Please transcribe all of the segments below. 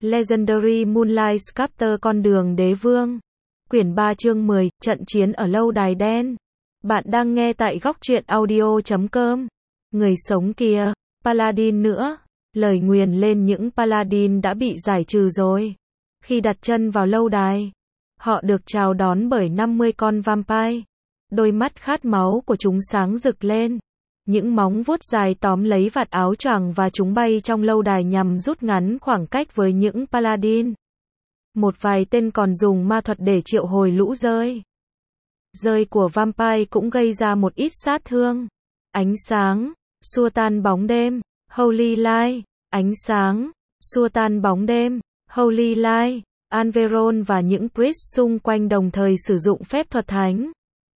Legendary Moonlight Sculptor con đường đế vương. Quyển 3 chương 10, trận chiến ở lâu đài đen. Bạn đang nghe tại góc truyện audio.com. Người sống kia, Paladin nữa. Lời nguyền lên những Paladin đã bị giải trừ rồi. Khi đặt chân vào lâu đài, họ được chào đón bởi 50 con vampire. Đôi mắt khát máu của chúng sáng rực lên. Những móng vuốt dài tóm lấy vạt áo choàng và chúng bay trong lâu đài nhằm rút ngắn khoảng cách với những Paladin. Một vài tên còn dùng ma thuật để triệu hồi lũ rơi. Rơi của vampire cũng gây ra một ít sát thương. Ánh sáng, xua tan bóng đêm, Holy Light. Ánh sáng, xua tan bóng đêm, Holy Light. Anveron và những priest xung quanh đồng thời sử dụng phép thuật thánh.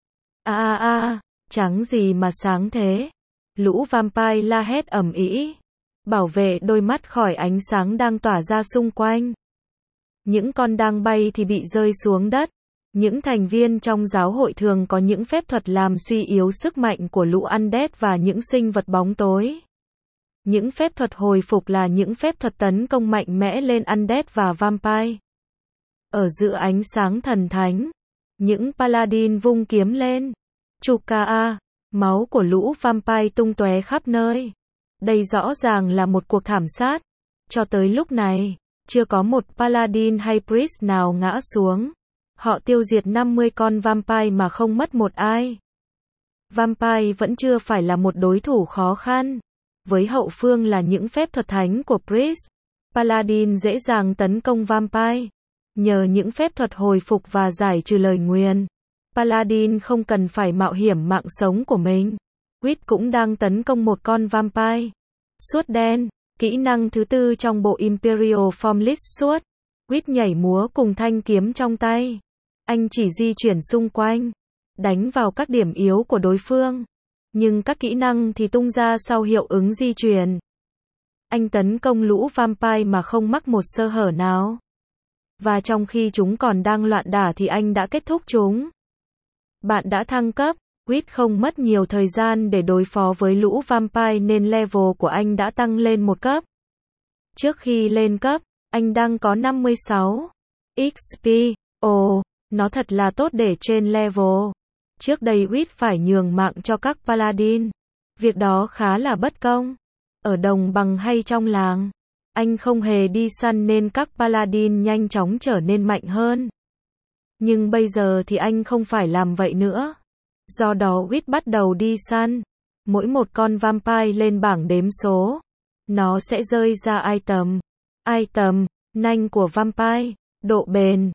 Trắng gì mà sáng thế? Lũ vampire la hét ầm ĩ, bảo vệ đôi mắt khỏi ánh sáng đang tỏa ra xung quanh. Những con đang bay thì bị rơi xuống đất. Những thành viên trong giáo hội thường có những phép thuật làm suy yếu sức mạnh của lũ undead và những sinh vật bóng tối. Những phép thuật hồi phục là những phép thuật tấn công mạnh mẽ lên undead và vampire. Ở giữa ánh sáng thần thánh, những paladin vung kiếm lên. Chuka, máu của lũ vampire tung tóe khắp nơi. Đây rõ ràng là một cuộc thảm sát. Cho tới lúc này, chưa có một paladin hay priest nào ngã xuống. Họ tiêu diệt 50 con vampire mà không mất một ai. Vampire vẫn chưa phải là một đối thủ khó khăn. Với hậu phương là những phép thuật thánh của priest, paladin dễ dàng tấn công vampire. Nhờ những phép thuật hồi phục và giải trừ lời nguyền, Paladin không cần phải mạo hiểm mạng sống của mình. Quýt cũng đang tấn công một con vampire. Suốt đen, kỹ năng thứ tư trong bộ Imperial Formless Sword. Quýt nhảy múa cùng thanh kiếm trong tay. Anh chỉ di chuyển xung quanh, đánh vào các điểm yếu của đối phương. Nhưng các kỹ năng thì tung ra sau hiệu ứng di chuyển. Anh tấn công lũ vampire mà không mắc một sơ hở nào. Và trong khi chúng còn đang loạn đả thì anh đã kết thúc chúng. Bạn đã thăng cấp, Quýt không mất nhiều thời gian để đối phó với lũ vampire nên level của anh đã tăng lên một cấp. Trước khi lên cấp, anh đang có 56 XP. Ồ, nó thật là tốt để trên level. Trước đây Quýt phải nhường mạng cho các paladin. Việc đó khá là bất công. Ở đồng bằng hay trong làng, anh không hề đi săn nên các paladin nhanh chóng trở nên mạnh hơn. Nhưng bây giờ thì anh không phải làm vậy nữa. Do đó Quýt bắt đầu đi săn. Mỗi một con vampire lên bảng đếm số, nó sẽ rơi ra item. Item, nanh của vampire, độ bền,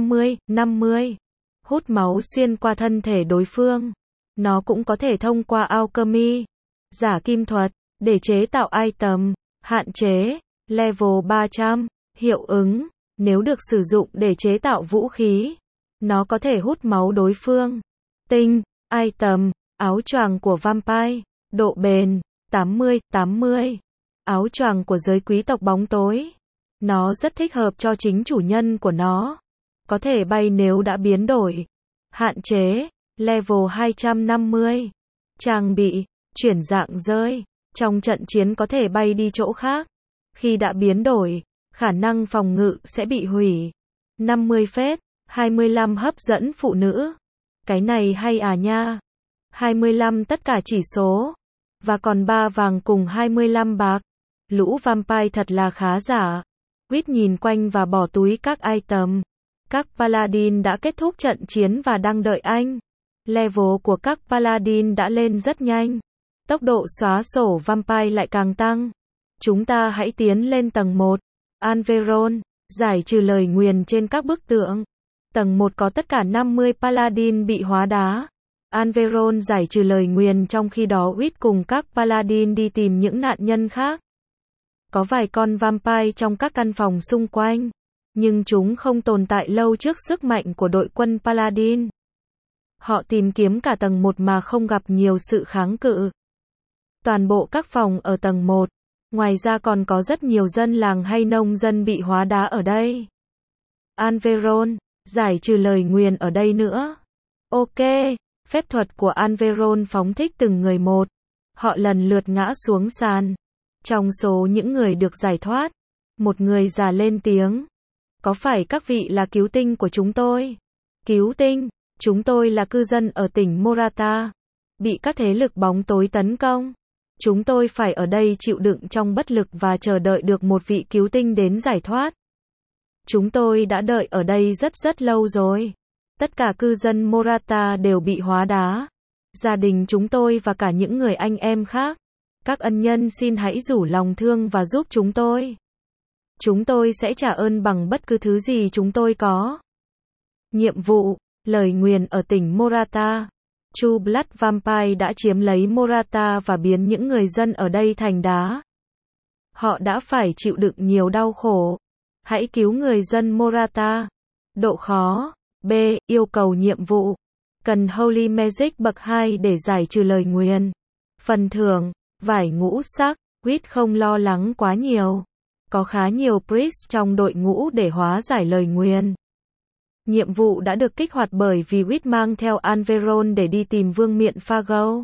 50. Hút máu xuyên qua thân thể đối phương. Nó cũng có thể thông qua alchemy, giả kim thuật, để chế tạo item. Hạn chế, level 300. Hiệu ứng, nếu được sử dụng để chế tạo vũ khí, nó có thể hút máu đối phương. Tinh, item, áo choàng của vampire, độ bền, 80. Áo choàng của giới quý tộc bóng tối. Nó rất thích hợp cho chính chủ nhân của nó. Có thể bay nếu đã biến đổi. Hạn chế, level 250. Trang bị, chuyển dạng rơi. Trong trận chiến có thể bay đi chỗ khác. Khi đã biến đổi, khả năng phòng ngự sẽ bị hủy. 50 phép, 25 hấp dẫn phụ nữ. Cái này hay à nha. 25 tất cả chỉ số. Và còn 3 vàng cùng 25 bạc. Lũ vampire thật là khá giả. Quýt nhìn quanh và bỏ túi các item. Các paladin đã kết thúc trận chiến và đang đợi anh. Level của các paladin đã lên rất nhanh. Tốc độ xóa sổ vampire lại càng tăng. Chúng ta hãy tiến lên tầng 1. Anveron, giải trừ lời nguyền trên các bức tượng. Tầng 1 có tất cả 50 paladin bị hóa đá. Anveron giải trừ lời nguyền trong khi đó Quýt cùng các paladin đi tìm những nạn nhân khác. Có vài con vampire trong các căn phòng xung quanh, nhưng chúng không tồn tại lâu trước sức mạnh của đội quân paladin. Họ tìm kiếm cả tầng 1 mà không gặp nhiều sự kháng cự. Toàn bộ các phòng ở tầng 1. Ngoài ra còn có rất nhiều dân làng hay nông dân bị hóa đá ở đây. Anveron, giải trừ lời nguyền ở đây nữa. Ok, phép thuật của Anveron phóng thích từng người một. Họ lần lượt ngã xuống sàn. Trong số những người được giải thoát, Một người già lên tiếng. Có phải các vị là cứu tinh của chúng tôi? Cứu tinh, chúng tôi là cư dân ở tỉnh Morata. Bị các thế lực bóng tối tấn công. Chúng tôi phải ở đây chịu đựng trong bất lực và chờ đợi được một vị cứu tinh đến giải thoát. Chúng tôi đã đợi ở đây rất lâu rồi. Tất cả cư dân Morata đều bị hóa đá. Gia đình chúng tôi và cả những người anh em khác. Các ân nhân xin hãy rủ lòng thương và giúp chúng tôi. Chúng tôi sẽ trả ơn bằng bất cứ thứ gì chúng tôi có. Nhiệm vụ, lời nguyền ở tỉnh Morata. True Blood Vampire đã chiếm lấy Morata và biến những người dân ở đây thành đá. Họ đã phải chịu đựng nhiều đau khổ. Hãy cứu người dân Morata. Độ khó. B. Yêu cầu nhiệm vụ. Cần Holy Magic bậc 2 để giải trừ lời nguyền. Phần thưởng. Vải ngũ sắc. Quýt không lo lắng quá nhiều. Có khá nhiều priest trong đội ngũ để hóa giải lời nguyền. Nhiệm vụ đã được kích hoạt bởi vì Quýt mang theo Anveron để đi tìm vương miện Fargo.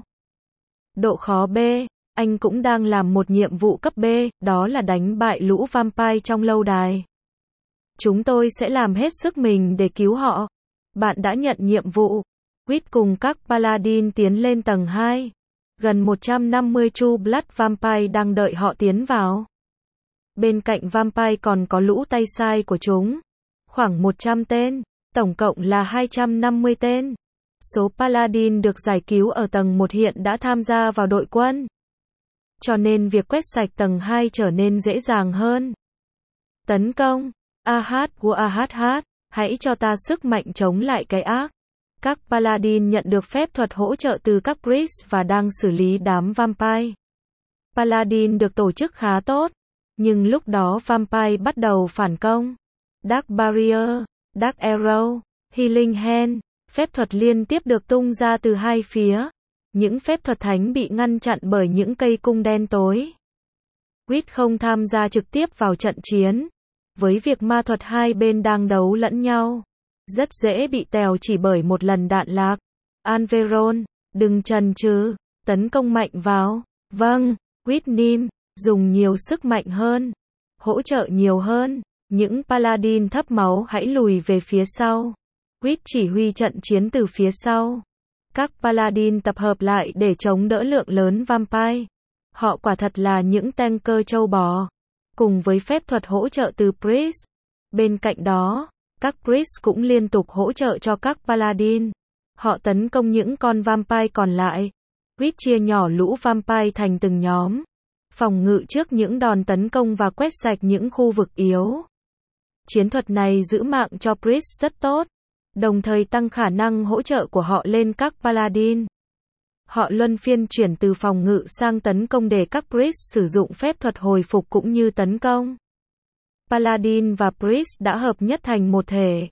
Độ khó B. Anh cũng đang làm một nhiệm vụ cấp B, đó là đánh bại lũ vampire trong lâu đài. Chúng tôi sẽ làm hết sức mình để cứu họ. Bạn đã nhận nhiệm vụ. Quýt cùng các paladin tiến lên tầng 2. Gần 150 True Blood Vampire đang đợi họ tiến vào. Bên cạnh vampire còn có lũ tay sai của chúng. Khoảng 100 tên. Tổng cộng là 250 tên. Số paladin được giải cứu ở tầng 1 hiện đã tham gia vào đội quân. Cho nên việc quét sạch tầng 2 trở nên dễ dàng hơn. Tấn công. AHWAHH, hãy cho ta sức mạnh chống lại cái ác. Các paladin nhận được phép thuật hỗ trợ từ các priest và đang xử lý đám vampire. Paladin được tổ chức khá tốt. Nhưng lúc đó vampire bắt đầu phản công. Dark Barrier, Dark Arrow, Healing Hand, phép thuật liên tiếp được tung ra từ hai phía. Những phép thuật thánh bị ngăn chặn bởi những cây cung đen tối. Quýt không tham gia trực tiếp vào trận chiến. Với việc ma thuật hai bên đang đấu lẫn nhau, rất dễ bị tèo chỉ bởi một lần đạn lạc. Anveron, đừng chần chừ, tấn công mạnh vào. Vâng, Quýt Nim, dùng nhiều sức mạnh hơn, hỗ trợ nhiều hơn. Những paladin thấp máu hãy lùi về phía sau. Quýt chỉ huy trận chiến từ phía sau. Các paladin tập hợp lại để chống đỡ lượng lớn vampire. Họ quả thật là những tanker trâu bò. Cùng với phép thuật hỗ trợ từ priest. Bên cạnh đó, các priest cũng liên tục hỗ trợ cho các paladin. Họ tấn công những con vampire còn lại. Quýt chia nhỏ lũ vampire thành từng nhóm. Phòng ngự trước những đòn tấn công và quét sạch những khu vực yếu. Chiến thuật này giữ mạng cho priest rất tốt. Đồng thời tăng khả năng hỗ trợ của họ lên các paladin. Họ luân phiên chuyển từ phòng ngự sang tấn công để các priest sử dụng phép thuật hồi phục cũng như tấn công. Paladin và priest đã hợp nhất thành một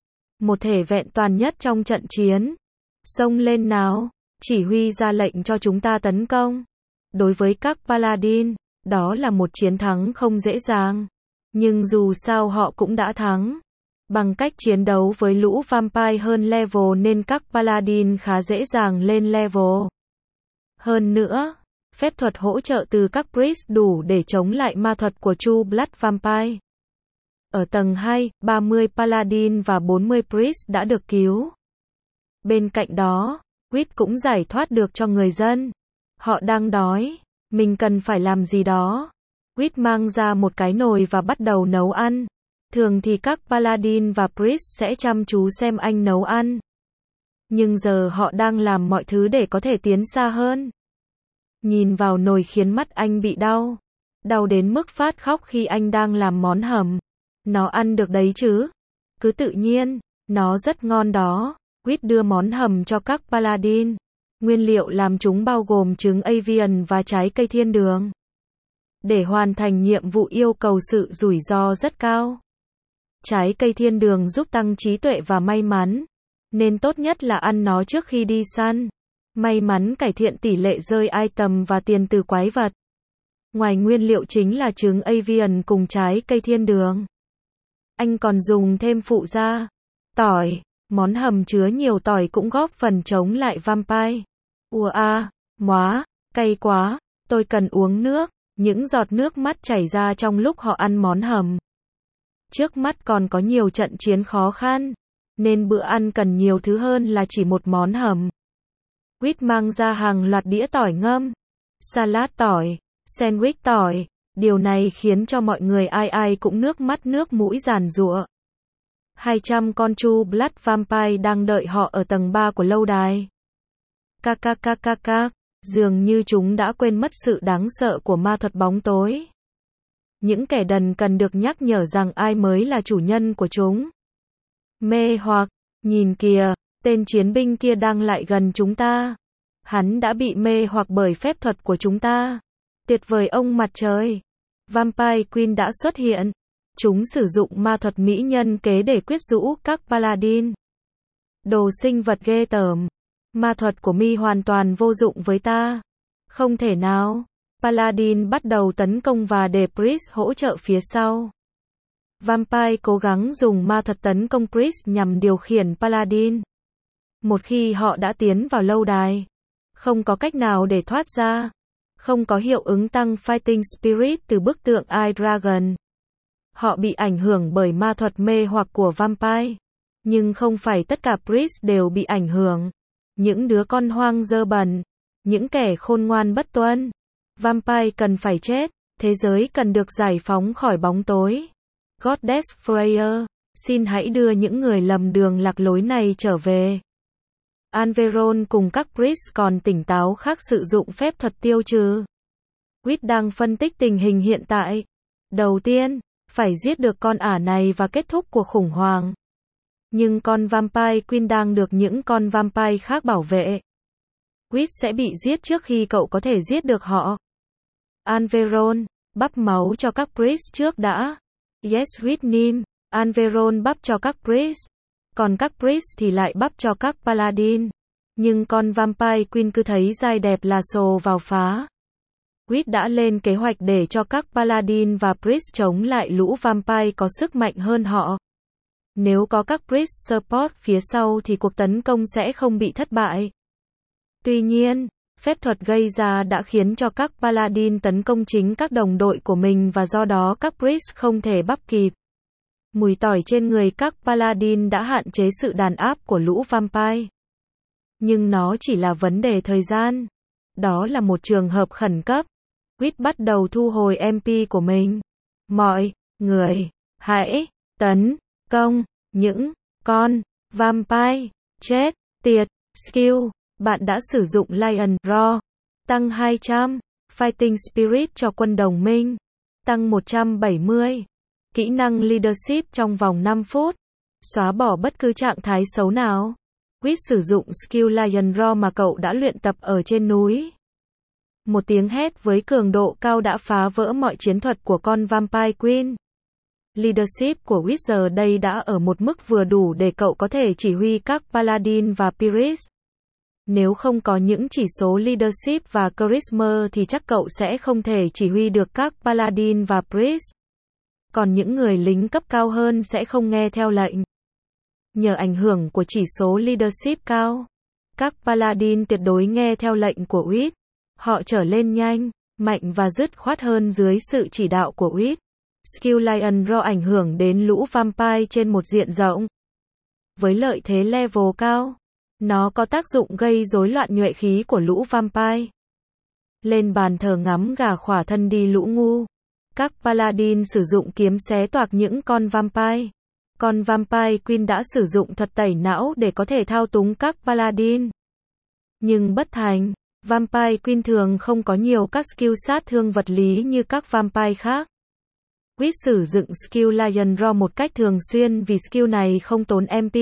thể vẹn toàn nhất trong trận chiến. Xông lên nào, chỉ huy ra lệnh cho chúng ta tấn công. Đối với các paladin, đó là một chiến thắng không dễ dàng. Nhưng dù sao họ cũng đã thắng. Bằng cách chiến đấu với lũ vampire hơn level nên các paladin khá dễ dàng lên level. Hơn nữa, phép thuật hỗ trợ từ các priest đủ để chống lại ma thuật của True Blood Vampire. Ở tầng 2, 30 paladin và 40 priest đã được cứu. Bên cạnh đó, Quýt cũng giải thoát được cho người dân. Họ đang đói, mình cần phải làm gì đó. Quýt mang ra một cái nồi và bắt đầu nấu ăn. Thường thì các paladin và priest sẽ chăm chú xem anh nấu ăn. Nhưng giờ họ đang làm mọi thứ để có thể tiến xa hơn. Nhìn vào nồi khiến mắt anh bị đau. Đau đến mức phát khóc khi anh đang làm món hầm. Nó ăn được đấy chứ? Cứ tự nhiên, nó rất ngon đó. Quýt đưa món hầm cho các paladin. Nguyên liệu làm chúng bao gồm trứng avian và trái cây thiên đường. Để hoàn thành nhiệm vụ yêu cầu sự rủi ro rất cao. Trái cây thiên đường giúp tăng trí tuệ và may mắn. Nên tốt nhất là ăn nó trước khi đi săn. May mắn cải thiện tỷ lệ rơi item và tiền từ quái vật. Ngoài nguyên liệu chính là trứng avian cùng trái cây thiên đường. Anh còn dùng thêm phụ gia. Tỏi. Món hầm chứa nhiều tỏi cũng góp phần chống lại vampire. Móa, cay quá, tôi cần uống nước. Những giọt nước mắt chảy ra trong lúc họ ăn món hầm. Trước mắt còn có nhiều trận chiến khó khăn, nên bữa ăn cần nhiều thứ hơn là chỉ một món hầm. Quýt mang ra hàng loạt đĩa tỏi ngâm, salad tỏi, sandwich tỏi. Điều này khiến cho mọi người ai ai cũng nước mắt nước mũi giàn giụa. 200 con True Blood Vampire đang đợi họ ở tầng 3 của lâu đài. Các. Dường như chúng đã quên mất sự đáng sợ của ma thuật bóng tối. Những kẻ đần cần được nhắc nhở rằng ai mới là chủ nhân của chúng. Mê hoặc, nhìn kìa, tên chiến binh kia đang lại gần chúng ta. Hắn đã bị mê hoặc bởi phép thuật của chúng ta. Tuyệt vời ông mặt trời. Vampire Queen đã xuất hiện. Chúng sử dụng ma thuật mỹ nhân kế để quyến rũ các paladin. Đồ sinh vật ghê tởm. Ma thuật của mi hoàn toàn vô dụng với ta. Không thể nào. Paladin bắt đầu tấn công và để Priest hỗ trợ phía sau. Vampire cố gắng dùng ma thuật tấn công Priest nhằm điều khiển Paladin. Một khi họ đã tiến vào lâu đài, không có cách nào để thoát ra. Không có hiệu ứng tăng Fighting Spirit từ bức tượng Eye Dragon. Họ bị ảnh hưởng bởi ma thuật mê hoặc của Vampire. Nhưng không phải tất cả Priest đều bị ảnh hưởng. Những đứa con hoang dơ bẩn. Những kẻ khôn ngoan bất tuân. Vampire cần phải chết. Thế giới cần được giải phóng khỏi bóng tối. Goddess Freya, xin hãy đưa những người lầm đường lạc lối này trở về. Anveron cùng các Priest còn tỉnh táo khác sử dụng phép thuật tiêu trừ. Quýt đang phân tích tình hình hiện tại. Đầu tiên, phải giết được con ả này và kết thúc cuộc khủng hoảng. Nhưng con Vampire Queen đang được những con Vampire khác bảo vệ. Quýt sẽ bị giết trước khi cậu có thể giết được họ. Anveron, bắp máu cho các Priest trước đã. Yes Whitnim, Anveron bắp cho các Priest. Còn các Priest thì lại bắp cho các Paladin. Nhưng con Vampire Queen cứ thấy dai đẹp là sồ vào phá. Quýt đã lên kế hoạch để cho các Paladin và Priest chống lại lũ Vampire có sức mạnh hơn họ. Nếu có các Priest support phía sau thì cuộc tấn công sẽ không bị thất bại. Tuy nhiên, phép thuật gây ra đã khiến cho các Paladin tấn công chính các đồng đội của mình và do đó các Priest không thể bắp kịp. Mùi tỏi trên người các Paladin đã hạn chế sự đàn áp của lũ Vampire. Nhưng nó chỉ là vấn đề thời gian. Đó là một trường hợp khẩn cấp. Quýt bắt đầu thu hồi MP của mình. Mọi người, hãy tấn công những con Vampire. Chết tiệt. Skill. Bạn đã sử dụng Lion Roar. Tăng 200. Fighting Spirit cho quân đồng minh. Tăng 170. Kỹ năng Leadership trong vòng 5 phút. Xóa bỏ bất cứ trạng thái xấu nào. Quýt sử dụng skill Lion Roar mà cậu đã luyện tập ở trên núi. Một tiếng hét với cường độ cao đã phá vỡ mọi chiến thuật của con Vampire Queen. Leadership của Quýt giờ đây đã ở một mức vừa đủ để cậu có thể chỉ huy các Paladin và Priest. Nếu không có những chỉ số Leadership và Charisma thì chắc cậu sẽ không thể chỉ huy được các Paladin và Priest. Còn những người lính cấp cao hơn sẽ không nghe theo lệnh. Nhờ ảnh hưởng của chỉ số Leadership cao, các Paladin tuyệt đối nghe theo lệnh của Quýt. Họ trở lên nhanh, mạnh và dứt khoát hơn dưới sự chỉ đạo của Quýt. Skill Lion Roar ảnh hưởng đến lũ Vampire trên một diện rộng. Với lợi thế level cao, nó có tác dụng gây rối loạn nhuệ khí của lũ Vampire. Lên bàn thờ ngắm gà khỏa thân đi lũ ngu. Các Paladin sử dụng kiếm xé toạc những con Vampire. Con Vampire Queen đã sử dụng thuật tẩy não để có thể thao túng các Paladin. Nhưng bất thành, Vampire Queen thường không có nhiều các skill sát thương vật lý như các Vampire khác. Quýt sử dụng skill Lion Roar một cách thường xuyên vì skill này không tốn MP.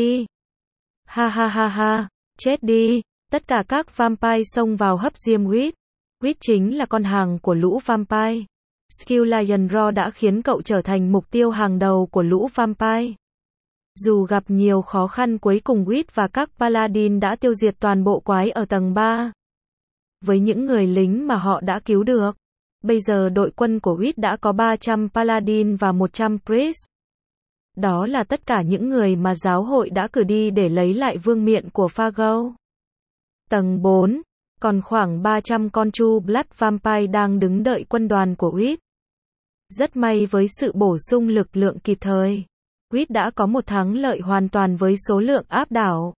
Ha, chết đi. Tất cả các Vampire xông vào hấp diêm Quýt. Quýt chính là con hàng của lũ Vampire. Skill Lion Roar đã khiến cậu trở thành mục tiêu hàng đầu của lũ Vampire. Dù gặp nhiều khó khăn cuối cùng Quýt và các Paladin đã tiêu diệt toàn bộ quái ở tầng 3. Với những người lính mà họ đã cứu được, bây giờ đội quân của Quýt đã có 300 Paladin và 100 Priest. Đó là tất cả những người mà giáo hội đã cử đi để lấy lại vương miện của Fargo. Tầng 4, còn khoảng 300 con True Blood Vampire đang đứng đợi quân đoàn của Quýt. Rất may với sự bổ sung lực lượng kịp thời, Quýt đã có một thắng lợi hoàn toàn với số lượng áp đảo.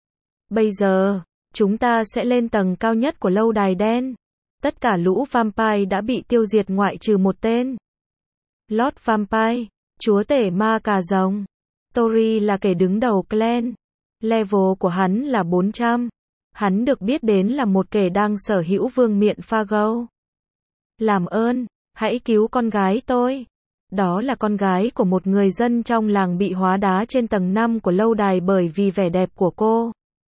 Bây giờ, chúng ta sẽ lên tầng cao nhất của lâu đài đen. Tất cả lũ vampire đã bị tiêu diệt ngoại trừ một tên. Lord Vampire, chúa tể ma cà rồng. Tori là kẻ đứng đầu clan. Level của hắn là 400. Hắn được biết đến là một kẻ đang sở hữu vương miện Fargo. Làm ơn, hãy cứu con gái tôi. Đó là con gái của một người dân trong làng bị hóa đá trên tầng 5 của lâu đài bởi vì vẻ đẹp của cô.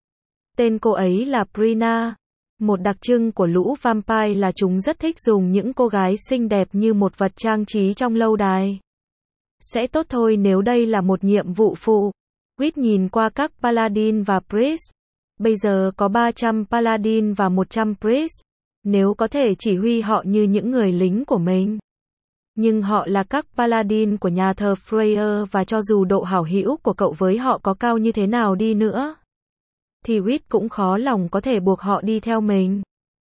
Tên cô ấy là Brina. Một đặc trưng của lũ vampire là chúng rất thích dùng những cô gái xinh đẹp như một vật trang trí trong lâu đài. Sẽ tốt thôi nếu đây là một nhiệm vụ phụ. Quýt nhìn qua các paladin và priest. Bây giờ có 300 paladin và 100 priest. Nếu có thể chỉ huy họ như những người lính của mình. Nhưng họ là các paladin của nhà thờ Freyr và cho dù độ hảo hữu của cậu với họ có cao như thế nào đi nữa, thì Quýt cũng khó lòng có thể buộc họ đi theo mình.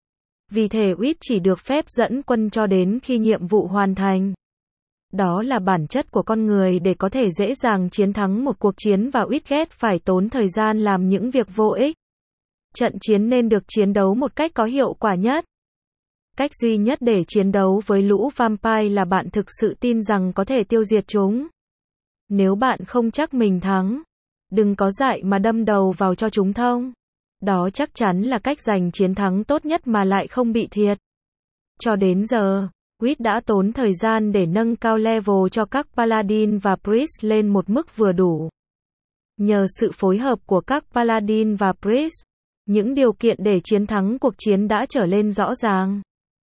Vì thế Quýt chỉ được phép dẫn quân cho đến khi nhiệm vụ hoàn thành. Đó là bản chất của con người để có thể dễ dàng chiến thắng một cuộc chiến và Quýt ghét phải tốn thời gian làm những việc vô ích. Trận chiến nên được chiến đấu một cách có hiệu quả nhất. Cách duy nhất để chiến đấu với lũ vampire là bạn thực sự tin rằng có thể tiêu diệt chúng. Nếu bạn không chắc mình thắng, đừng có dại mà đâm đầu vào cho chúng thông. Đó chắc chắn là cách giành chiến thắng tốt nhất mà lại không bị thiệt. Cho đến giờ, Quýt đã tốn thời gian để nâng cao level cho các paladin và priest lên một mức vừa đủ. Nhờ sự phối hợp của các paladin và priest, những điều kiện để chiến thắng cuộc chiến đã trở lên rõ ràng.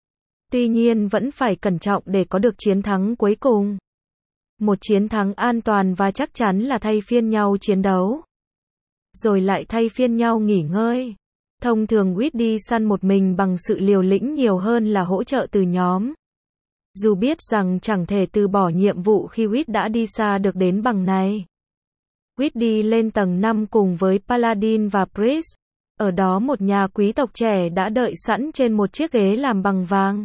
Tuy nhiên vẫn phải cẩn trọng để có được chiến thắng cuối cùng. Một chiến thắng an toàn và chắc chắn là thay phiên nhau chiến đấu. Rồi lại thay phiên nhau nghỉ ngơi. Thông thường Quýt đi săn một mình bằng sự liều lĩnh nhiều hơn là hỗ trợ từ nhóm. Dù biết rằng chẳng thể từ bỏ nhiệm vụ khi Quýt đã đi xa được đến bằng này. Quýt đi lên tầng 5 cùng với Paladin và Priest. Ở đó một nhà quý tộc trẻ đã đợi sẵn trên một chiếc ghế làm bằng vàng.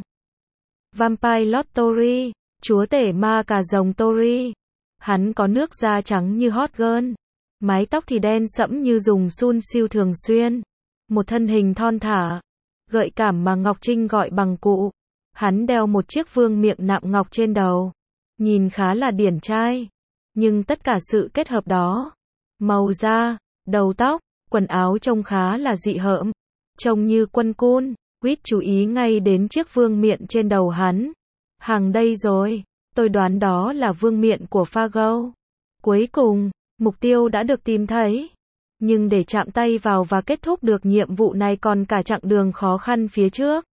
Vampire Lord Tori, chúa tể ma cà rồng Tori. Hắn có nước da trắng như hot girl. Mái tóc thì đen sẫm như dùng sun siêu thường xuyên. Một thân hình thon thả, gợi cảm mà Ngọc Trinh gọi bằng cụ. Hắn đeo một chiếc vương miện nạm ngọc trên đầu. Nhìn khá là điển trai. Nhưng tất cả sự kết hợp đó, màu da, đầu tóc, quần áo trông khá là dị hợm. Trông như quân cun. Quýt chú ý ngay đến chiếc vương miện trên đầu hắn. Hàng đây rồi, tôi đoán đó là vương miện của Fargo. Cuối cùng, mục tiêu đã được tìm thấy. Nhưng để chạm tay vào và kết thúc được nhiệm vụ này còn cả chặng đường khó khăn phía trước.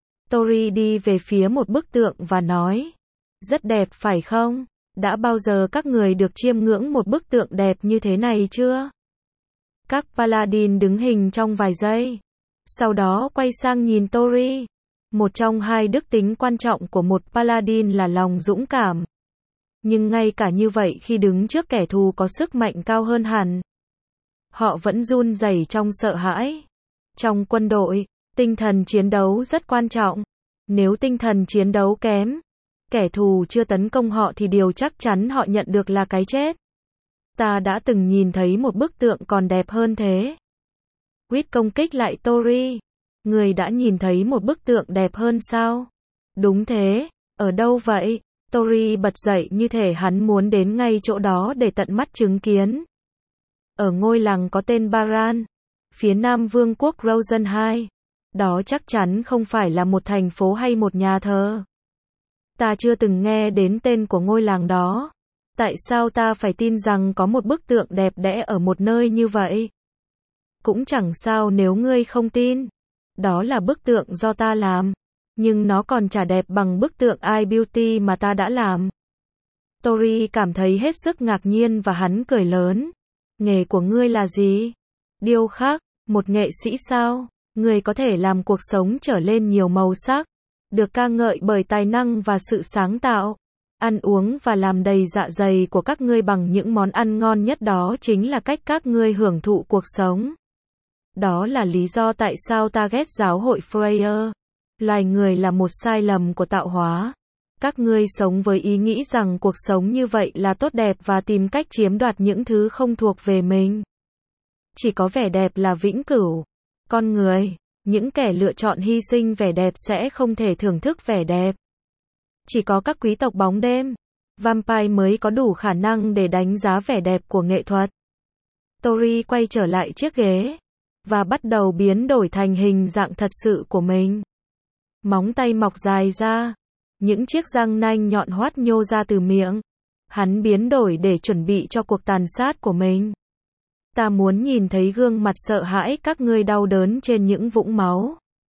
Tori đi về phía một bức tượng và nói, rất đẹp phải không? Đã bao giờ các người được chiêm ngưỡng một bức tượng đẹp như thế này chưa? Các paladin đứng hình trong vài giây. Sau đó quay sang nhìn Tori. Một trong hai đức tính quan trọng của một paladin là lòng dũng cảm. Nhưng ngay cả như vậy khi đứng trước kẻ thù có sức mạnh cao hơn hẳn, họ vẫn run rẩy trong sợ hãi. Trong quân đội, tinh thần chiến đấu rất quan trọng. Nếu tinh thần chiến đấu kém, kẻ thù chưa tấn công họ thì điều chắc chắn họ nhận được là cái chết. Ta đã từng nhìn thấy một bức tượng còn đẹp hơn thế. Quýt công kích lại Tori. Người đã nhìn thấy một bức tượng đẹp hơn sao? Đúng thế, ở đâu vậy? Tori bật dậy như thể hắn muốn đến ngay chỗ đó để tận mắt chứng kiến. Ở ngôi làng có tên Baran, phía nam vương quốc Rosen 2. Đó chắc chắn không phải là một thành phố hay một nhà thờ. Ta chưa từng nghe đến tên của ngôi làng đó. Tại sao ta phải tin rằng có một bức tượng đẹp đẽ ở một nơi như vậy? Cũng chẳng sao nếu ngươi không tin. Đó là bức tượng do ta làm. Nhưng nó còn chả đẹp bằng bức tượng I Beauty mà ta đã làm. Tori cảm thấy hết sức ngạc nhiên và hắn cười lớn. Nghề của ngươi là gì? Điêu khắc, một nghệ sĩ sao? Ngươi có thể làm cuộc sống trở lên nhiều màu sắc. Được ca ngợi bởi tài năng và sự sáng tạo. Ăn uống và làm đầy dạ dày của các ngươi bằng những món ăn ngon nhất, đó chính là cách các ngươi hưởng thụ cuộc sống. Đó là lý do tại sao ta ghét giáo hội Freyr. Loài người là một sai lầm của tạo hóa. Các ngươi sống với ý nghĩ rằng cuộc sống như vậy là tốt đẹp và tìm cách chiếm đoạt những thứ không thuộc về mình. Chỉ có vẻ đẹp là vĩnh cửu. Con người, những kẻ lựa chọn hy sinh vẻ đẹp sẽ không thể thưởng thức vẻ đẹp. Chỉ có các quý tộc bóng đêm, vampire mới có đủ khả năng để đánh giá vẻ đẹp của nghệ thuật. Tori quay trở lại chiếc ghế và bắt đầu biến đổi thành hình dạng thật sự của mình. Móng tay mọc dài ra, những chiếc răng nanh nhọn hoắt nhô ra từ miệng. Hắn biến đổi để chuẩn bị cho cuộc tàn sát của mình. Ta muốn nhìn thấy gương mặt sợ hãi các ngươi đau đớn trên những vũng máu.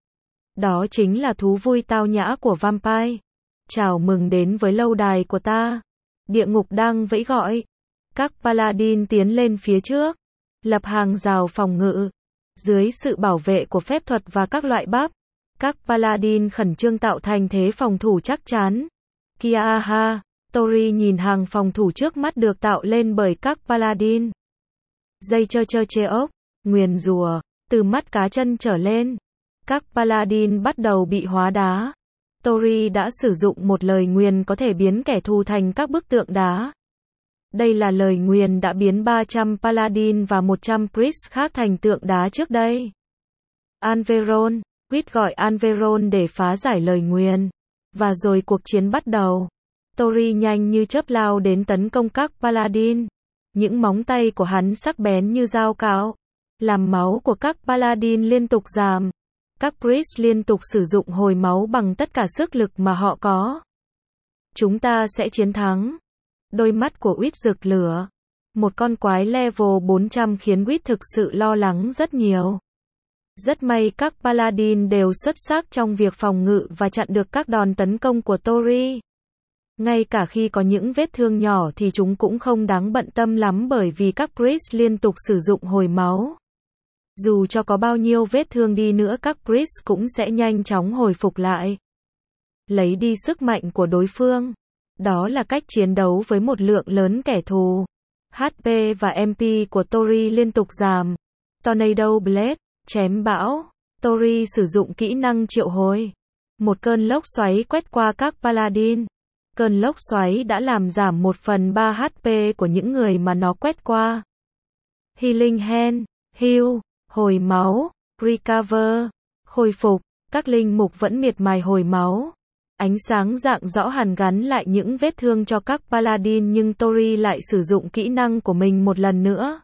Đó chính là thú vui tao nhã của vampire. Chào mừng đến với lâu đài của ta. Địa ngục đang vẫy gọi. Các paladin tiến lên phía trước, lập hàng rào phòng ngự. Dưới sự bảo vệ của phép thuật và các loại bắp, các paladin khẩn trương tạo thành thế phòng thủ chắc chắn. Kiaha, Tori nhìn hàng phòng thủ trước mắt được tạo lên bởi các paladin. Dây chơ chê ốc, nguyền rủa, từ mắt cá chân trở lên. Các paladin bắt đầu bị hóa đá. Tori đã sử dụng một lời nguyền có thể biến kẻ thù thành các bức tượng đá. Đây là lời nguyền đã biến 300 paladin và 100 priest khác thành tượng đá trước đây. Anveron, Quýt gọi Anveron để phá giải lời nguyền. Và rồi cuộc chiến bắt đầu. Tori nhanh như chớp lao đến tấn công các paladin. Những móng tay của hắn sắc bén như dao cạo, làm máu của các paladin liên tục giảm. Các priest liên tục sử dụng hồi máu bằng tất cả sức lực mà họ có. Chúng ta sẽ chiến thắng. Đôi mắt của Quýt rực lửa. Một con quái level 400 khiến Quýt thực sự lo lắng rất nhiều. Rất may các paladin đều xuất sắc trong việc phòng ngự và chặn được các đòn tấn công của Tori. Ngay cả khi có những vết thương nhỏ thì chúng cũng không đáng bận tâm lắm bởi vì các priest liên tục sử dụng hồi máu. Dù cho có bao nhiêu vết thương đi nữa các priest cũng sẽ nhanh chóng hồi phục lại. Lấy đi sức mạnh của đối phương. Đó là cách chiến đấu với một lượng lớn kẻ thù. HP và MP của Tori liên tục giảm. Tornado Blade, chém bão. Tori sử dụng kỹ năng triệu hồi. Một cơn lốc xoáy quét qua các paladin. Cơn lốc xoáy đã làm giảm 1/3 HP của những người mà nó quét qua. Healing Hand, heal, hồi máu, recover, khôi phục. Các linh mục vẫn miệt mài hồi máu. Ánh sáng rạng rõ hàn gắn lại những vết thương cho các paladin nhưng Tori lại sử dụng kỹ năng của mình một lần nữa.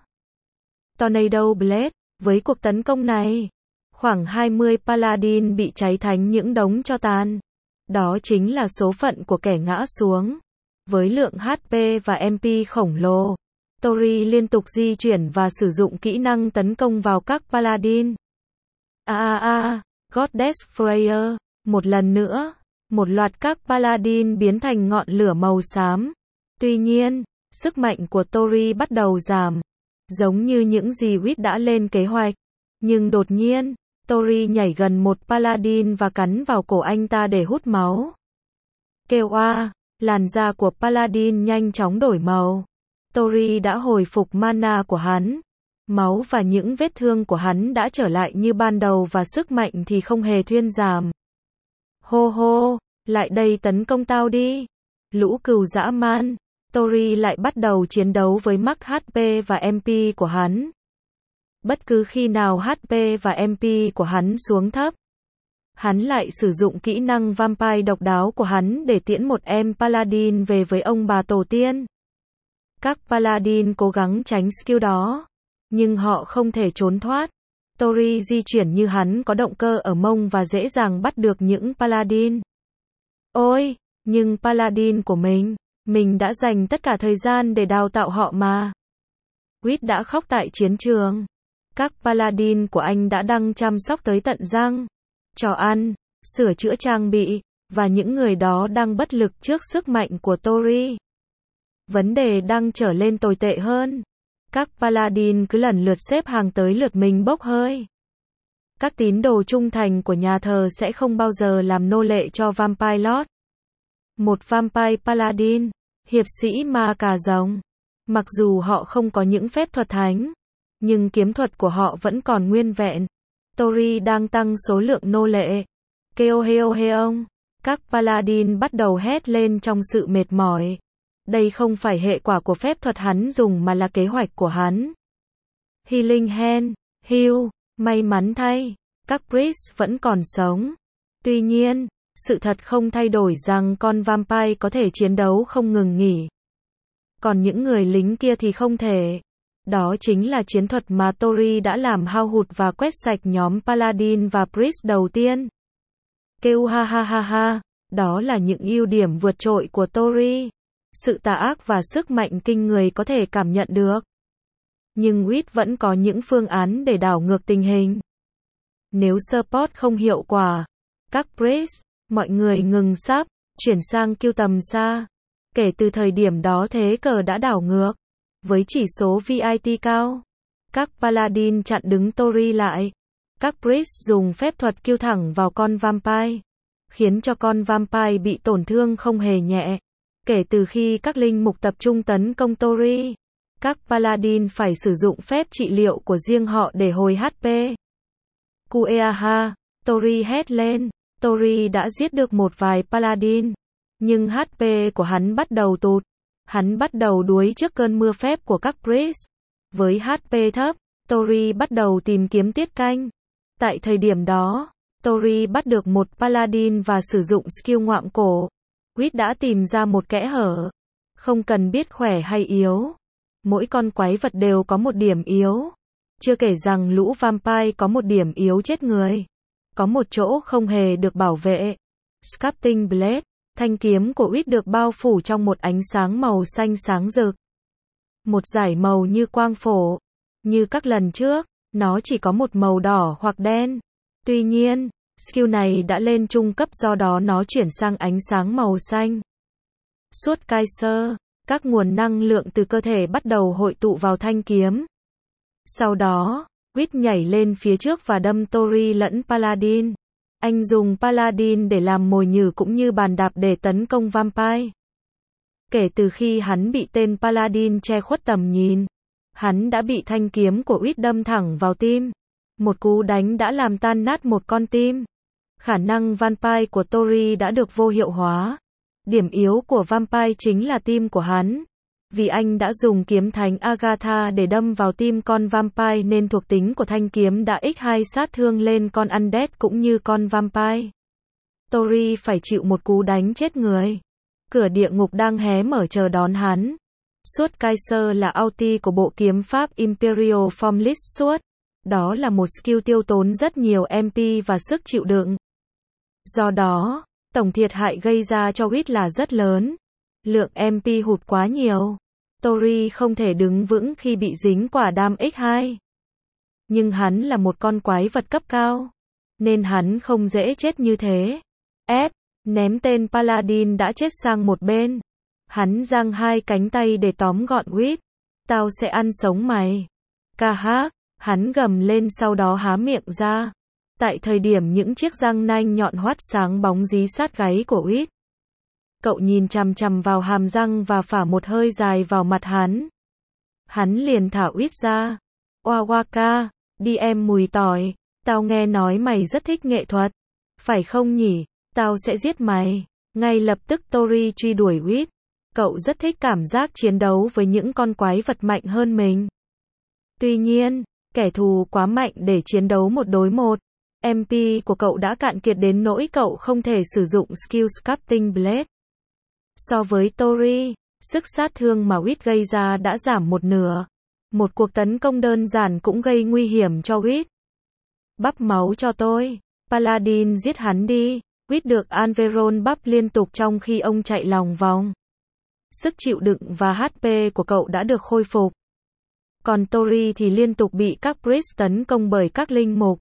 Tornado Blade, với cuộc tấn công này, khoảng 20 paladin bị cháy thành những đống tro tàn. Đó chính là số phận của kẻ ngã xuống. Với lượng HP và MP khổng lồ, Tori liên tục di chuyển và sử dụng kỹ năng tấn công vào các paladin. Goddess Freya, một lần nữa, một loạt các paladin biến thành ngọn lửa màu xám. Tuy nhiên, sức mạnh của Tori bắt đầu giảm, giống như những gì Quýt đã lên kế hoạch. Nhưng đột nhiên, Tori nhảy gần một paladin và cắn vào cổ anh ta để hút máu. Kêu oa, làn da của paladin nhanh chóng đổi màu. Tori đã hồi phục mana của hắn. Máu và những vết thương của hắn đã trở lại như ban đầu và sức mạnh thì không hề thuyên giảm. Hô hô, lại đây tấn công tao đi. Lũ cừu dã man. Tori lại bắt đầu chiến đấu với max HP và MP của hắn. Bất cứ khi nào HP và MP của hắn xuống thấp, hắn lại sử dụng kỹ năng vampire độc đáo của hắn để tiễn một em paladin về với ông bà tổ tiên. Các paladin cố gắng tránh skill đó, nhưng họ không thể trốn thoát. Tori di chuyển như hắn có động cơ ở mông và dễ dàng bắt được những paladin. Ôi, nhưng paladin của mình đã dành tất cả thời gian để đào tạo họ mà. Quýt đã khóc tại chiến trường. Các paladin của anh đã đang chăm sóc tới tận răng, cho ăn, sửa chữa trang bị, và những người đó đang bất lực trước sức mạnh của Tori. Vấn đề đang trở lên tồi tệ hơn. Các paladin cứ lần lượt xếp hàng tới lượt mình bốc hơi. Các tín đồ trung thành của nhà thờ sẽ không bao giờ làm nô lệ cho Vampire Lord. Một Vampire Paladin, hiệp sĩ ma cà rồng. Mặc dù họ không có những phép thuật thánh, nhưng kiếm thuật của họ vẫn còn nguyên vẹn. Tori đang tăng số lượng nô lệ. Keoheoheong, Các Paladin bắt đầu hét lên trong sự mệt mỏi. Đây không phải hệ quả của phép thuật hắn dùng mà là kế hoạch của hắn. Healing Hand, heal, may mắn thay, các priest vẫn còn sống. Tuy nhiên, sự thật không thay đổi rằng con vampire có thể chiến đấu không ngừng nghỉ. Còn những người lính kia thì không thể. Đó chính là chiến thuật mà Tori đã làm hao hụt và quét sạch nhóm Paladin và Priest đầu tiên. Kêu ha ha ha ha, đó là những ưu điểm vượt trội của Tori. Sự tà ác và sức mạnh kinh người có thể cảm nhận được. Nhưng Wit vẫn có những phương án để đảo ngược tình hình. Nếu support không hiệu quả, các Priest, mọi người ngừng sắp, chuyển sang kill tầm xa. Kể từ thời điểm đó thế cờ đã đảo ngược. Với chỉ số VIT cao, các Paladin chặn đứng Tori lại. Các Priest dùng phép thuật kill thẳng vào con vampire, khiến cho con vampire bị tổn thương không hề nhẹ. Kể từ khi các linh mục tập trung tấn công Tori, các Paladin phải sử dụng phép trị liệu của riêng họ để hồi HP. Kueaha, Tori hét lên. Tori đã giết được một vài Paladin, nhưng HP của hắn bắt đầu tụt. Hắn bắt đầu đuối trước cơn mưa phép của các Priest. Với HP thấp, Tori bắt đầu tìm kiếm tiết canh. Tại thời điểm đó, Tori bắt được một Paladin và sử dụng skill ngoạm cổ. Wit đã tìm ra một kẽ hở. Không cần biết khỏe hay yếu. Mỗi con quái vật đều có một điểm yếu. Chưa kể rằng lũ vampire có một điểm yếu chết người. Có một chỗ không hề được bảo vệ. Sculpting Blade. Thanh kiếm của Wit được bao phủ trong một ánh sáng màu xanh sáng rực. Một dải màu như quang phổ. Như các lần trước, nó chỉ có một màu đỏ hoặc đen. Tuy nhiên, skill này đã lên trung cấp do đó nó chuyển sang ánh sáng màu xanh. Suốt Kaiser, các nguồn năng lượng từ cơ thể bắt đầu hội tụ vào thanh kiếm. Sau đó, Wit nhảy lên phía trước và đâm Tori lẫn Paladin. Anh dùng Paladin để làm mồi nhử cũng như bàn đạp để tấn công vampire. Kể từ khi hắn bị tên Paladin che khuất tầm nhìn, hắn đã bị thanh kiếm của Wit đâm thẳng vào tim. Một cú đánh đã làm tan nát một con tim. Khả năng vampire của Tori đã được vô hiệu hóa. Điểm yếu của vampire chính là tim của hắn. Vì anh đã dùng kiếm thánh Agatha để đâm vào tim con vampire nên thuộc tính của thanh kiếm đã x2 sát thương lên con undead cũng như con vampire. Tori phải chịu một cú đánh chết người. Cửa địa ngục đang hé mở chờ đón hắn. Suốt Kaiser là ulti của bộ kiếm pháp Imperial Formless Sword. Đó là một skill tiêu tốn rất nhiều MP và sức chịu đựng. Do đó, tổng thiệt hại gây ra cho Wit là rất lớn. Lượng MP hụt quá nhiều. Tori không thể đứng vững khi bị dính quả đam x2. Nhưng hắn là một con quái vật cấp cao, nên hắn không dễ chết như thế. Ném tên Paladin đã chết sang một bên. Hắn giang hai cánh tay để tóm gọn Wit. Tao sẽ ăn sống mày. Ca hát, hắn gầm lên sau đó há miệng ra. Tại thời điểm những chiếc răng nanh nhọn hoắt sáng bóng dí sát gáy của Wit. Cậu nhìn chằm chằm vào hàm răng và phả một hơi dài vào mặt hắn. Hắn liền thả Wit ra. Wawaka, đi em mùi tỏi. Tao nghe nói mày rất thích nghệ thuật. Phải không nhỉ? Tao sẽ giết mày. Ngay lập tức Tori truy đuổi Wit. Cậu rất thích cảm giác chiến đấu với những con quái vật mạnh hơn mình. Tuy nhiên, kẻ thù quá mạnh để chiến đấu một đối một. MP của cậu đã cạn kiệt đến nỗi cậu không thể sử dụng skill Sculpting Blade. So với Tori, sức sát thương mà Wit gây ra đã giảm một nửa. Một cuộc tấn công đơn giản cũng gây nguy hiểm cho Wit. Bắp máu cho tôi. Paladin giết hắn đi. Wit được Anveron bắp liên tục trong khi ông chạy lòng vòng. Sức chịu đựng và HP của cậu đã được khôi phục. Còn Tori thì liên tục bị các priest tấn công bởi các linh mục.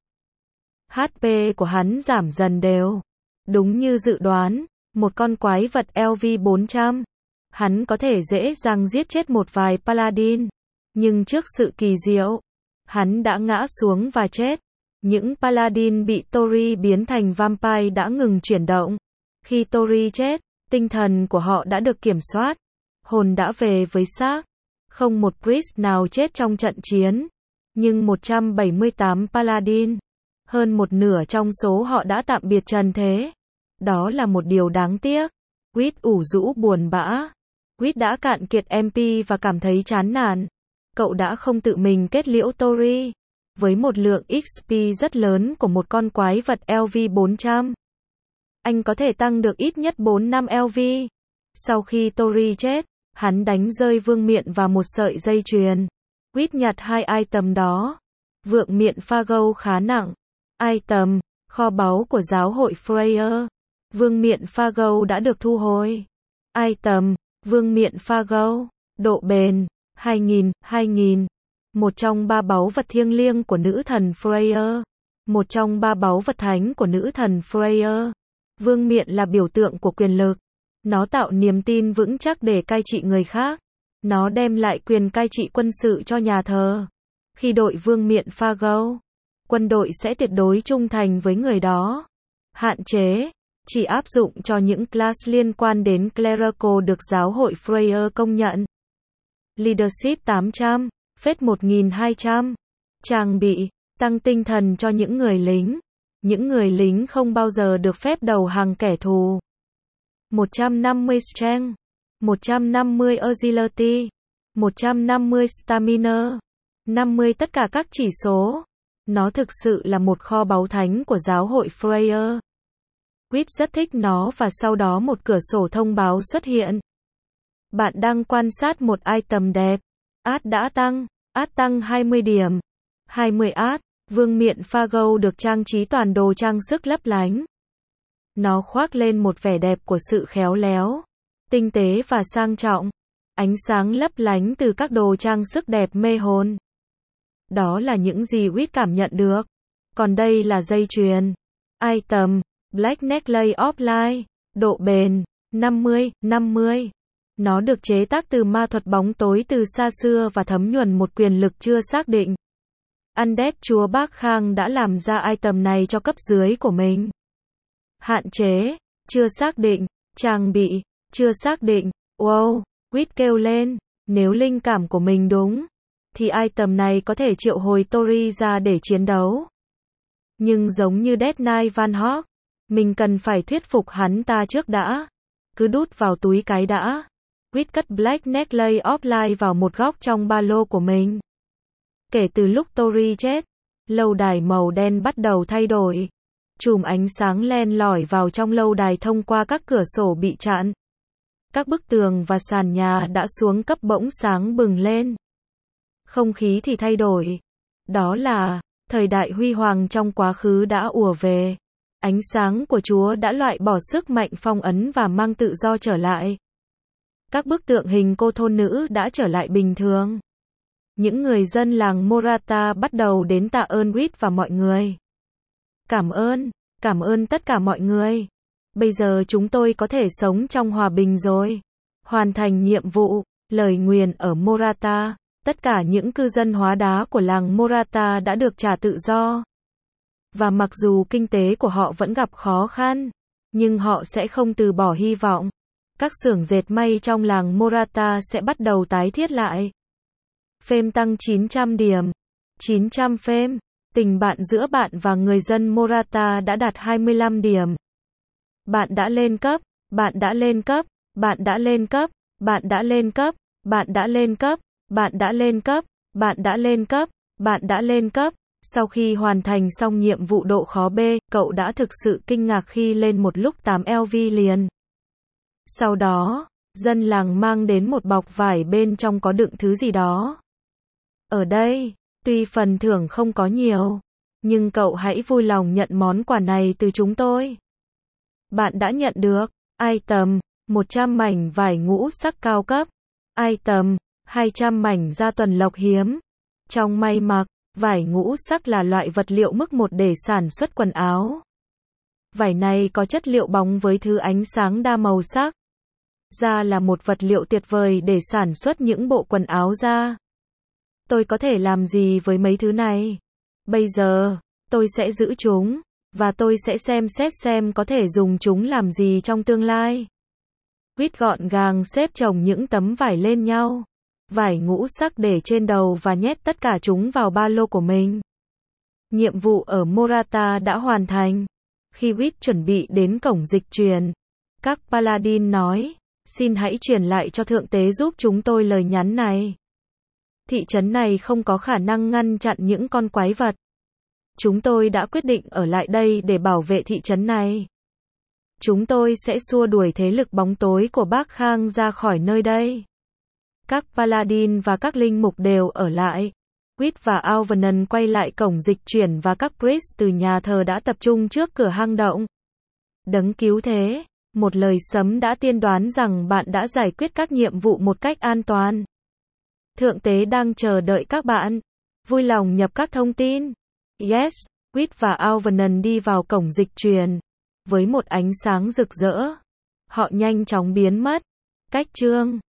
HP của hắn giảm dần đều. Đúng như dự đoán, một con quái vật LV400. Hắn có thể dễ dàng giết chết một vài Paladin. Nhưng trước sự kỳ diệu, hắn đã ngã xuống và chết. Những Paladin bị Tori biến thành vampire đã ngừng chuyển động. Khi Tori chết, tinh thần của họ đã được kiểm soát. Hồn đã về với xác. Không một priest nào chết trong trận chiến. Nhưng 178 Paladin, hơn một nửa trong số họ đã tạm biệt trần thế. Đó là một điều đáng tiếc. Quýt ủ rũ buồn bã. Quýt đã cạn kiệt MP và cảm thấy chán nản. Cậu đã không tự mình kết liễu Tori. Với một lượng XP rất lớn của một con quái vật LV400. Anh có thể tăng được ít nhất 4-5 LV. Sau khi Tori chết, hắn đánh rơi vương miện và một sợi dây chuyền. Quýt nhặt hai item đó. Vượng miện Fargo khá nặng. Item, kho báu của giáo hội Freya. Vương miện Fargo đã được thu hồi. Item, vương miện Fargo. Độ bền, 2000. Một trong ba báu vật thiêng liêng của nữ thần Freya. Một trong ba báu vật thánh của nữ thần Freya. Vương miện là biểu tượng của quyền lực. Nó tạo niềm tin vững chắc để cai trị người khác. Nó đem lại quyền cai trị quân sự cho nhà thờ. Khi đội vương miện Fargo, quân đội sẽ tuyệt đối trung thành với người đó. Hạn chế, chỉ áp dụng cho những class liên quan đến clerical được giáo hội Freya công nhận. Leadership 800, Faith 1200. Trang bị, tăng tinh thần cho những người lính. Những người lính không bao giờ được phép đầu hàng kẻ thù. 150 Strength, 150 Agility, 150 Stamina, 50 tất cả các chỉ số. Nó thực sự là một kho báu thánh của giáo hội Freya. Quýt rất thích nó và sau đó một cửa sổ thông báo xuất hiện. Bạn đang quan sát một item đẹp. Ad đã tăng. Ad tăng 20 điểm. 20 ad. Vương miện Fargo được trang trí toàn đồ trang sức lấp lánh. Nó khoác lên một vẻ đẹp của sự khéo léo, tinh tế và sang trọng. Ánh sáng lấp lánh từ các đồ trang sức đẹp mê hồn. Đó là những gì Quýt cảm nhận được. Còn đây là dây chuyền. Item, Black Necklace of Light. Độ bền, 50. Nó được chế tác từ ma thuật bóng tối từ xa xưa và thấm nhuần một quyền lực chưa xác định. Undead chúa Bác Khang đã làm ra item này cho cấp dưới của mình. Hạn chế, chưa xác định. Trang bị, chưa xác định. Wow, Quýt kêu lên. Nếu linh cảm của mình đúng, thì item này có thể triệu hồi Tori ra để chiến đấu. Nhưng giống như Death Knight Van Hawk, mình cần phải thuyết phục hắn ta trước đã. Cứ đút vào túi cái đã. Quýt cất Black Necklace of Light vào một góc trong ba lô của mình. Kể từ lúc Tori chết, lâu đài màu đen bắt đầu thay đổi. Chùm ánh sáng len lỏi vào trong lâu đài thông qua các cửa sổ bị chặn. Các bức tường và sàn nhà đã xuống cấp bỗng sáng bừng lên. Không khí thì thay đổi. Đó là thời đại huy hoàng trong quá khứ đã ùa về. Ánh sáng của Chúa đã loại bỏ sức mạnh phong ấn và mang tự do trở lại. Các bức tượng hình cô thôn nữ đã trở lại bình thường. Những người dân làng Morata bắt đầu đến tạ ơn Quýt và mọi người. Cảm ơn tất cả mọi người. Bây giờ chúng tôi có thể sống trong hòa bình rồi. Hoàn thành nhiệm vụ, lời nguyền ở Morata. Tất cả những cư dân hóa đá của làng Morata đã được trả tự do. Và mặc dù kinh tế của họ vẫn gặp khó khăn, nhưng họ sẽ không từ bỏ hy vọng. Các xưởng dệt may trong làng Morata sẽ bắt đầu tái thiết lại. Fame tăng 900 điểm. 900 fame. Tình bạn giữa bạn và người dân Morata đã đạt 25 điểm. Bạn đã lên cấp. Bạn đã lên cấp. Bạn đã lên cấp. Bạn đã lên cấp. Bạn đã lên cấp. Bạn đã lên cấp. Bạn đã lên cấp. Bạn đã lên cấp. Sau khi hoàn thành xong nhiệm vụ độ khó B, cậu đã thực sự kinh ngạc khi lên một lúc 8 LV liền. Sau đó, dân làng mang đến một bọc vải bên trong có đựng thứ gì đó. Ở đây, tuy phần thưởng không có nhiều, nhưng cậu hãy vui lòng nhận món quà này từ chúng tôi. Bạn đã nhận được item 100 mảnh vải ngũ sắc cao cấp, item 200 mảnh da tuần lộc hiếm. Trong may mặc, vải ngũ sắc là loại vật liệu mức 1 để sản xuất quần áo. Vải này có chất liệu bóng với thứ ánh sáng đa màu sắc. Da là một vật liệu tuyệt vời để sản xuất những bộ quần áo da. Tôi có thể làm gì với mấy thứ này? Bây giờ, tôi sẽ giữ chúng, và tôi sẽ xem xét xem có thể dùng chúng làm gì trong tương lai. Quýt gọn gàng xếp chồng những tấm vải lên nhau. Vải ngũ sắc để trên đầu và nhét tất cả chúng vào ba lô của mình. Nhiệm vụ ở Morata đã hoàn thành. Khi Whit chuẩn bị đến cổng dịch truyền, các Paladin nói, xin hãy truyền lại cho Thượng Tế giúp chúng tôi lời nhắn này. Thị trấn này không có khả năng ngăn chặn những con quái vật. Chúng tôi đã quyết định ở lại đây để bảo vệ thị trấn này. Chúng tôi sẽ xua đuổi thế lực bóng tối của Bác Khang ra khỏi nơi đây. Các Paladin và các linh mục đều ở lại. Whit và Alvernon quay lại cổng dịch chuyển và các priest từ nhà thờ đã tập trung trước cửa hang động. Đấng cứu thế, một lời sấm đã tiên đoán rằng bạn đã giải quyết các nhiệm vụ một cách an toàn. Thượng Tế đang chờ đợi các bạn. Vui lòng nhập các thông tin. Yes, Whit và Alvernon đi vào cổng dịch truyền. Với một ánh sáng rực rỡ, họ nhanh chóng biến mất. Cách chương